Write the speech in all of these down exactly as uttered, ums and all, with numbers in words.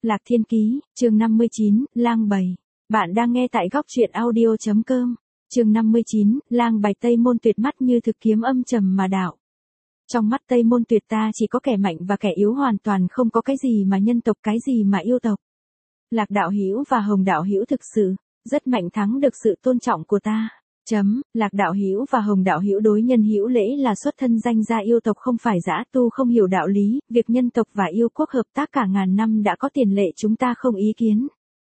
Lạc Thiên Ký, chương năm mươi chín, Lang Bầy. Bạn đang nghe tại góc truyện audio chấm com. Chương năm mươi chín, Lang Bầy. Tây Môn Tuyệt mắt như thực kiếm âm trầm mà đạo. Trong mắt Tây Môn Tuyệt ta chỉ có kẻ mạnh và kẻ yếu, hoàn toàn không có cái gì mà nhân tộc, cái gì mà yêu tộc. Lạc đạo hữu và Hồng đạo hữu thực sự rất mạnh, thắng được sự tôn trọng của ta. Chấm, Lạc đạo hữu và Hồng đạo hữu đối nhân hữu lễ là xuất thân danh gia yêu tộc, không phải dã tu không hiểu đạo lý, việc nhân tộc và yêu quốc hợp tác cả ngàn năm đã có tiền lệ, chúng ta không ý kiến.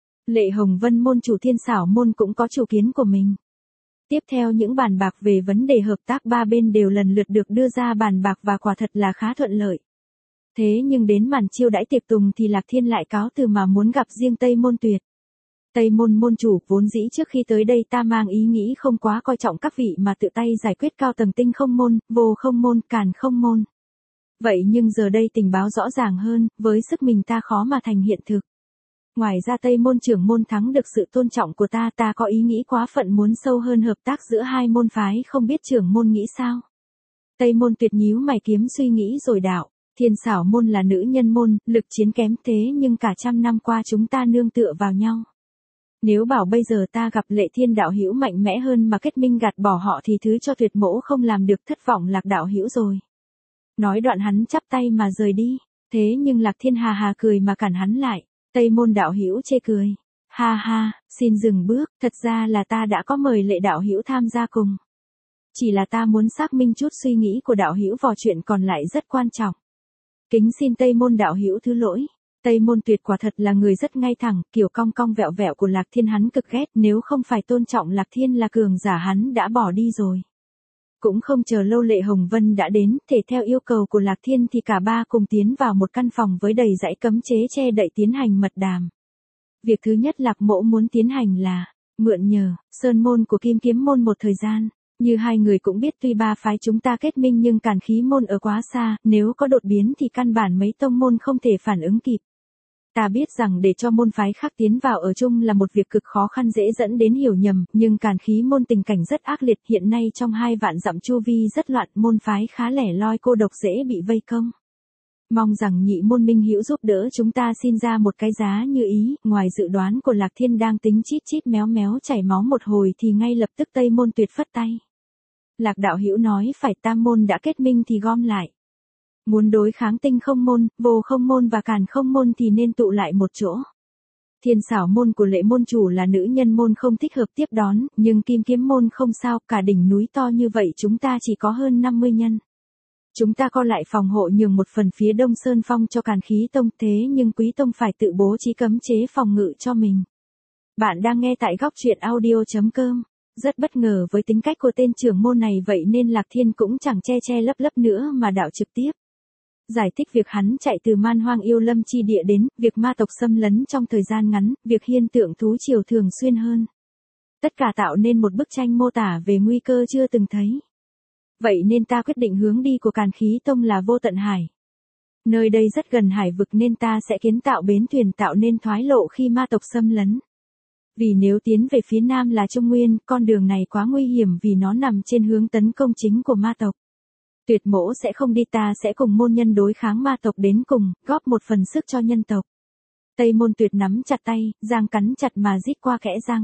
Lệ Hồng Vân môn chủ Thiên Xảo môn cũng có chủ kiến của mình. Tiếp theo những bàn bạc về vấn đề hợp tác ba bên đều lần lượt được đưa ra bàn bạc và quả thật là khá thuận lợi. Thế nhưng đến màn chiêu đãi tiệc tùng thì Lạc Thiên lại cáo từ mà muốn gặp riêng Tây Môn Tuyệt. Tây Môn môn chủ, vốn dĩ trước khi tới đây ta mang ý nghĩ không quá coi trọng các vị mà tự tay giải quyết cao tầng tinh không môn, vô không môn, càn không môn. Vậy nhưng giờ đây tình báo rõ ràng hơn, với sức mình ta khó mà thành hiện thực. Ngoài ra Tây Môn trưởng môn thắng được sự tôn trọng của ta, ta có ý nghĩ quá phận muốn sâu hơn hợp tác giữa hai môn phái, không biết trưởng môn nghĩ sao? Tây Môn Tuyệt nhíu mày kiếm suy nghĩ rồi đạo. Thiên Xảo môn là nữ nhân môn, lực chiến kém thế nhưng cả trăm năm qua chúng ta nương tựa vào nhau. Nếu bảo bây giờ ta gặp Lệ Thiên đạo hữu mạnh mẽ hơn mà kết minh gạt bỏ họ thì thứ cho Tuyệt mỗ không làm được, thất vọng Lạc đạo hữu rồi. Nói đoạn hắn chắp tay mà rời đi. Thế nhưng Lạc Thiên hà hà cười mà cản hắn lại. Tây Môn đạo hữu chê cười. Ha ha, xin dừng bước, thật ra là ta đã có mời Lệ đạo hữu tham gia cùng. Chỉ là ta muốn xác minh chút suy nghĩ của đạo hữu vào chuyện còn lại rất quan trọng. Kính xin Tây Môn đạo hữu thứ lỗi. Tây Môn Tuyệt quả thật là người rất ngay thẳng, kiểu cong cong vẹo vẹo của Lạc Thiên hắn cực ghét, nếu không phải tôn trọng Lạc Thiên là cường giả hắn đã bỏ đi rồi. Cũng không chờ lâu Lệ Hồng Vân đã đến, thể theo yêu cầu của Lạc Thiên thì cả ba cùng tiến vào một căn phòng với đầy dãy cấm chế che đậy tiến hành mật đàm. Việc thứ nhất Lạc mỗ muốn tiến hành là mượn nhờ sơn môn của Kim Kiếm môn một thời gian. Như hai người cũng biết, tuy ba phái chúng ta kết minh nhưng Càn Khí môn ở quá xa, nếu có đột biến thì căn bản mấy tông môn không thể phản ứng kịp. Ta biết rằng để cho môn phái khác tiến vào ở chung là một việc cực khó khăn, dễ dẫn đến hiểu nhầm, nhưng Càn Khí môn tình cảnh rất ác liệt, hiện nay trong hai vạn dặm chu vi rất loạn, môn phái khá lẻ loi cô độc, dễ bị vây công. Mong rằng nhị môn minh hữu giúp đỡ chúng ta, xin ra một cái giá như ý. Ngoài dự đoán của Lạc Thiên đang tính chít chít méo méo chảy máu một hồi thì ngay lập tức Tây Môn Tuyệt phất tay. Lạc đạo hữu nói phải, tam môn đã kết minh thì gom lại. Muốn đối kháng tinh không môn, vô không môn và càn không môn thì nên tụ lại một chỗ. Thiên Xảo môn của Lệ môn chủ là nữ nhân môn, không thích hợp tiếp đón, nhưng Kim Kiếm môn không sao, cả đỉnh núi to như vậy chúng ta chỉ có hơn năm mươi nhân. Chúng ta co lại phòng hộ nhường một phần phía đông sơn phong cho Càn Khí tông, thế nhưng Quý tông phải tự bố trí cấm chế phòng ngự cho mình. Bạn đang nghe tại góc truyện audio chấm com. Rất bất ngờ với tính cách của tên trưởng môn này, vậy nên Lạc Thiên cũng chẳng che che lấp lấp nữa mà đạo trực tiếp. Giải thích việc hắn chạy từ Man Hoang Yêu Lâm chi địa đến, việc ma tộc xâm lấn trong thời gian ngắn, việc hiện tượng thú triều thường xuyên hơn. Tất cả tạo nên một bức tranh mô tả về nguy cơ chưa từng thấy. Vậy nên ta quyết định hướng đi của Càn Khí tông là Vô Tận Hải. Nơi đây rất gần hải vực nên ta sẽ kiến tạo bến thuyền, tạo nên thoái lộ khi ma tộc xâm lấn. Vì nếu tiến về phía nam là Trung Nguyên, con đường này quá nguy hiểm vì nó nằm trên hướng tấn công chính của ma tộc. Tuyệt mỗ sẽ không đi, ta sẽ cùng môn nhân đối kháng ma tộc đến cùng, góp một phần sức cho nhân tộc. Tây Môn Tuyệt nắm chặt tay, răng cắn chặt mà rít qua kẽ răng.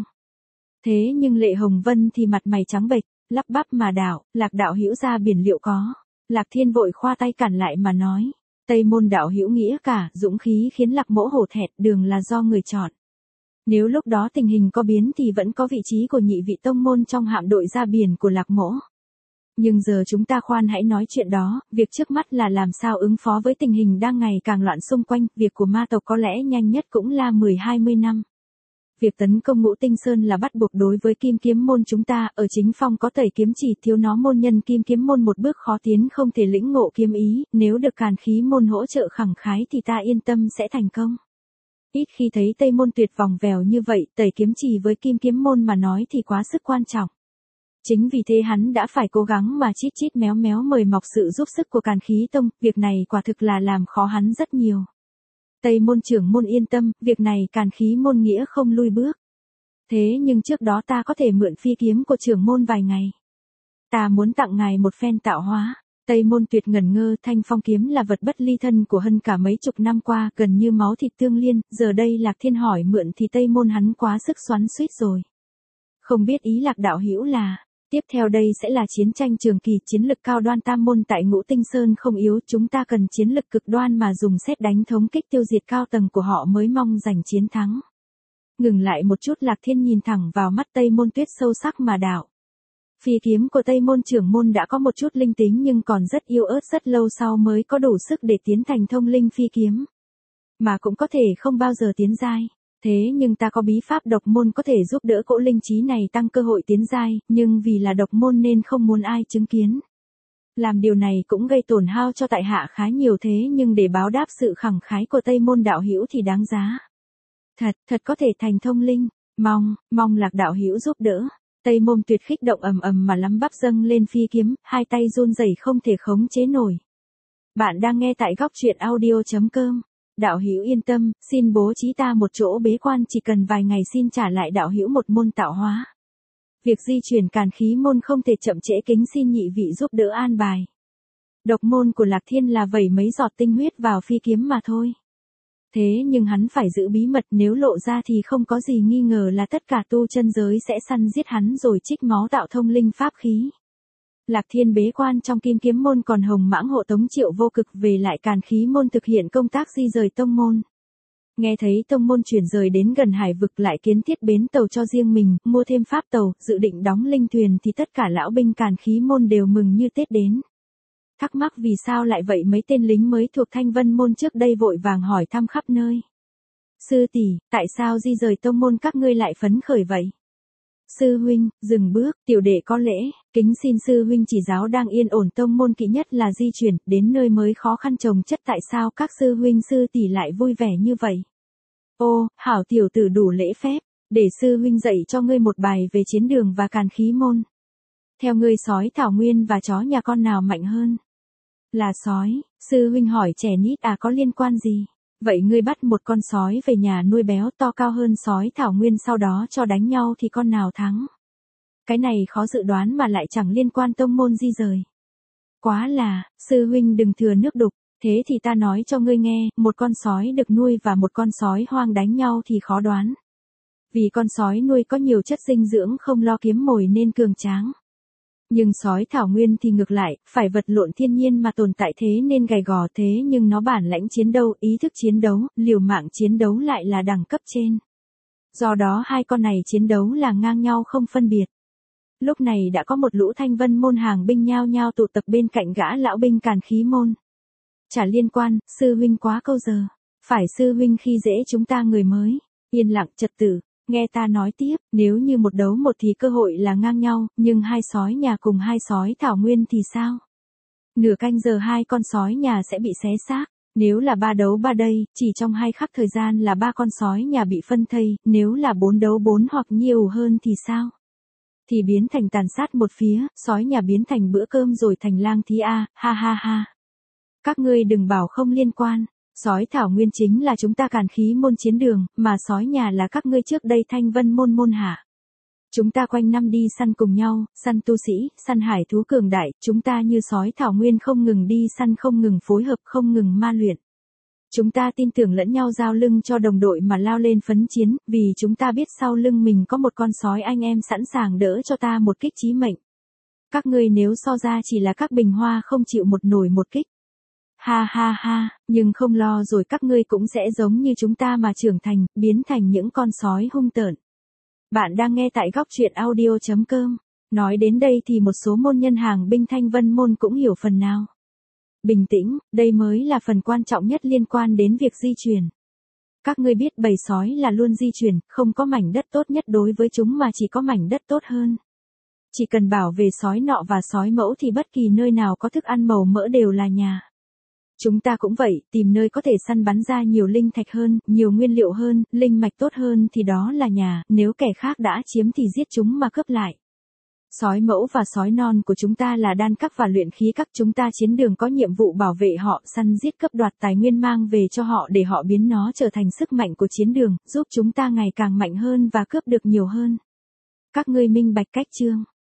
Thế nhưng Lệ Hồng Vân thì mặt mày trắng bệch, lắp bắp mà đạo, Lạc đạo hữu ra biển liệu có. Lạc Thiên vội khoa tay cản lại mà nói. Tây Môn đạo hữu nghĩa cả, dũng khí khiến Lạc mỗ hổ thẹn, đường là do người chọn. Nếu lúc đó tình hình có biến thì vẫn có vị trí của nhị vị tông môn trong hạm đội ra biển của Lạc mỗ. Nhưng giờ chúng ta khoan hãy nói chuyện đó, việc trước mắt là làm sao ứng phó với tình hình đang ngày càng loạn xung quanh, việc của ma tộc có lẽ nhanh nhất cũng là mười hai mươi năm. Việc tấn công Ngũ Tinh Sơn là bắt buộc đối với Kim Kiếm môn chúng ta, ở chính phong có tẩy kiếm chỉ, thiếu nó môn nhân Kim Kiếm môn một bước khó tiến, không thể lĩnh ngộ kiếm ý, nếu được Càn Khí môn hỗ trợ khẳng khái thì ta yên tâm sẽ thành công. Ít khi thấy Tây Môn Tuyệt vòng vèo như vậy, tẩy kiếm chỉ với Kim Kiếm môn mà nói thì quá sức quan trọng. Chính vì thế hắn đã phải cố gắng mà chít chít méo méo mời mọc sự giúp sức của Càn Khí tông, việc này quả thực là làm khó hắn rất nhiều. Tây môn trưởng môn yên tâm, việc này Càn Khí môn nghĩa không lui bước. Thế nhưng trước đó ta có thể mượn phi kiếm của trưởng môn vài ngày. Ta muốn tặng ngài một phen tạo hóa. Tây Môn Tuyệt ngẩn ngơ, Thanh Phong kiếm là vật bất ly thân của Hân cả mấy chục năm qua, gần như máu thịt tương liên, giờ đây Lạc Thiên hỏi mượn thì Tây Môn hắn quá sức xoắn xuýt rồi. Không biết ý Lạc đạo hữu là, tiếp theo đây sẽ là chiến tranh trường kỳ, chiến lực cao đoan tam môn tại Ngũ Tinh Sơn không yếu, chúng ta cần chiến lực cực đoan mà dùng sét đánh thống kích tiêu diệt cao tầng của họ mới mong giành chiến thắng. Ngừng lại một chút, Lạc Thiên nhìn thẳng vào mắt Tây Môn Tuyết sâu sắc mà đạo. Phi kiếm của Tây Môn trưởng môn đã có một chút linh tính nhưng còn rất yếu ớt, rất lâu sau mới có đủ sức để tiến thành thông linh phi kiếm. Mà cũng có thể không bao giờ tiến giai. Thế nhưng ta có bí pháp độc môn có thể giúp đỡ cỗ linh trí này tăng cơ hội tiến giai, nhưng vì là độc môn nên không muốn ai chứng kiến. Làm điều này cũng gây tổn hao cho tại hạ khá nhiều, thế nhưng để báo đáp sự khẳng khái của Tây Môn đạo hữu thì đáng giá. Thật, thật có thể thành thông linh, mong, mong Lạc đạo hữu giúp đỡ. Tây Môn Tuyệt khích động ầm ầm mà lắm bắp dâng lên phi kiếm, hai tay run rẩy không thể khống chế nổi. Bạn đang nghe tại góc truyện audio chấm com. Đạo hữu yên tâm, xin bố trí ta một chỗ bế quan, chỉ cần vài ngày xin trả lại đạo hữu một môn tạo hóa. Việc di chuyển càn khí môn không thể chậm trễ, kính xin nhị vị giúp đỡ an bài. Độc môn của Lạc Thiên là vẩy mấy giọt tinh huyết vào phi kiếm mà thôi. Thế nhưng hắn phải giữ bí mật, nếu lộ ra thì không có gì nghi ngờ là tất cả tu chân giới sẽ săn giết hắn rồi trích máu tạo thông linh pháp khí. Lạc Thiên bế quan trong Kim Kiếm môn, còn Hồng Mãng hộ tống Triệu Vô Cực về lại càn khí môn thực hiện công tác di rời tông môn. Nghe thấy tông môn chuyển rời đến gần hải vực, lại kiến thiết bến tàu cho riêng mình, mua thêm pháp tàu, dự định đóng linh thuyền thì tất cả lão binh càn khí môn đều mừng như Tết đến. Thắc mắc vì sao lại vậy, mấy tên lính mới thuộc Thanh Vân môn trước đây vội vàng hỏi thăm khắp nơi. Sư tỷ, tại sao di rời tông môn các ngươi lại phấn khởi vậy? Sư huynh, dừng bước, tiểu đệ có lễ, kính xin sư huynh chỉ giáo, đang yên ổn tông môn kỵ nhất là di chuyển, đến nơi mới khó khăn chồng chất, tại sao các sư huynh sư tỷ lại vui vẻ như vậy? Ô, hảo tiểu tử đủ lễ phép, để sư huynh dạy cho ngươi một bài về chiến đường và càn khí môn. Theo ngươi sói thảo nguyên và chó nhà con nào mạnh hơn? Là sói, sư huynh hỏi trẻ nít à, có liên quan gì? Vậy ngươi bắt một con sói về nhà nuôi béo to cao hơn sói thảo nguyên, sau đó cho đánh nhau thì con nào thắng? Cái này khó dự đoán mà lại chẳng liên quan tông môn di rời. Quá là, sư huynh đừng thừa nước đục, thế thì ta nói cho ngươi nghe, một con sói được nuôi và một con sói hoang đánh nhau thì khó đoán. Vì con sói nuôi có nhiều chất dinh dưỡng, không lo kiếm mồi nên cường tráng. Nhưng sói thảo nguyên thì ngược lại, phải vật lộn thiên nhiên mà tồn tại, thế nên gầy gò, thế nhưng nó bản lãnh chiến đấu, ý thức chiến đấu, liều mạng chiến đấu lại là đẳng cấp trên. Do đó hai con này chiến đấu là ngang nhau không phân biệt. Lúc này đã có một lũ Thanh Vân môn hàng binh nhao nhao tụ tập bên cạnh gã lão binh càn khí môn. Chả liên quan, sư huynh quá câu giờ. Phải sư huynh khi dễ chúng ta người mới. Yên lặng trật tự. Nghe ta nói tiếp, nếu như một đấu một thì cơ hội là ngang nhau, nhưng hai sói nhà cùng hai sói thảo nguyên thì sao? Nửa canh giờ hai con sói nhà sẽ bị xé xác. Nếu là ba đấu ba đây, chỉ trong hai khắc thời gian là ba con sói nhà bị phân thây, nếu là bốn đấu bốn hoặc nhiều hơn thì sao? Thì biến thành tàn sát một phía, sói nhà biến thành bữa cơm rồi thành lang thí a, ha ha ha. Các ngươi đừng bảo không liên quan. Sói thảo nguyên chính là chúng ta càn khí môn chiến đường, mà sói nhà là các ngươi trước đây Thanh Vân môn môn hạ. Chúng ta quanh năm đi săn cùng nhau, săn tu sĩ, săn hải thú cường đại, chúng ta như sói thảo nguyên không ngừng đi săn, không ngừng phối hợp, không ngừng ma luyện. Chúng ta tin tưởng lẫn nhau, giao lưng cho đồng đội mà lao lên phấn chiến, vì chúng ta biết sau lưng mình có một con sói anh em sẵn sàng đỡ cho ta một kích chí mệnh. Các ngươi nếu so ra chỉ là các bình hoa không chịu một nổi một kích. Ha ha ha, nhưng không lo rồi, các ngươi cũng sẽ giống như chúng ta mà trưởng thành, biến thành những con sói hung tợn. Bạn đang nghe tại góc truyện audio chấm com. Nói đến đây thì một số môn nhân hàng binh Thanh Vân môn cũng hiểu phần nào. Bình tĩnh, đây mới là phần quan trọng nhất liên quan đến việc di chuyển. Các ngươi biết bầy sói là luôn di chuyển, không có mảnh đất tốt nhất đối với chúng mà chỉ có mảnh đất tốt hơn. Chỉ cần bảo vệ sói nọ và sói mẫu thì bất kỳ nơi nào có thức ăn màu mỡ đều là nhà. Chúng ta cũng vậy, tìm nơi có thể săn bắn ra nhiều linh thạch hơn, nhiều nguyên liệu hơn, linh mạch tốt hơn thì đó là nhà, nếu kẻ khác đã chiếm thì giết chúng mà cướp lại. Sói mẫu và sói non của chúng ta là đan các và luyện khí các, chúng ta chiến đường có nhiệm vụ bảo vệ họ, săn giết cướp đoạt tài nguyên mang về cho họ để họ biến nó trở thành sức mạnh của chiến đường, giúp chúng ta ngày càng mạnh hơn và cướp được nhiều hơn. Các ngươi minh bạch cách chưa?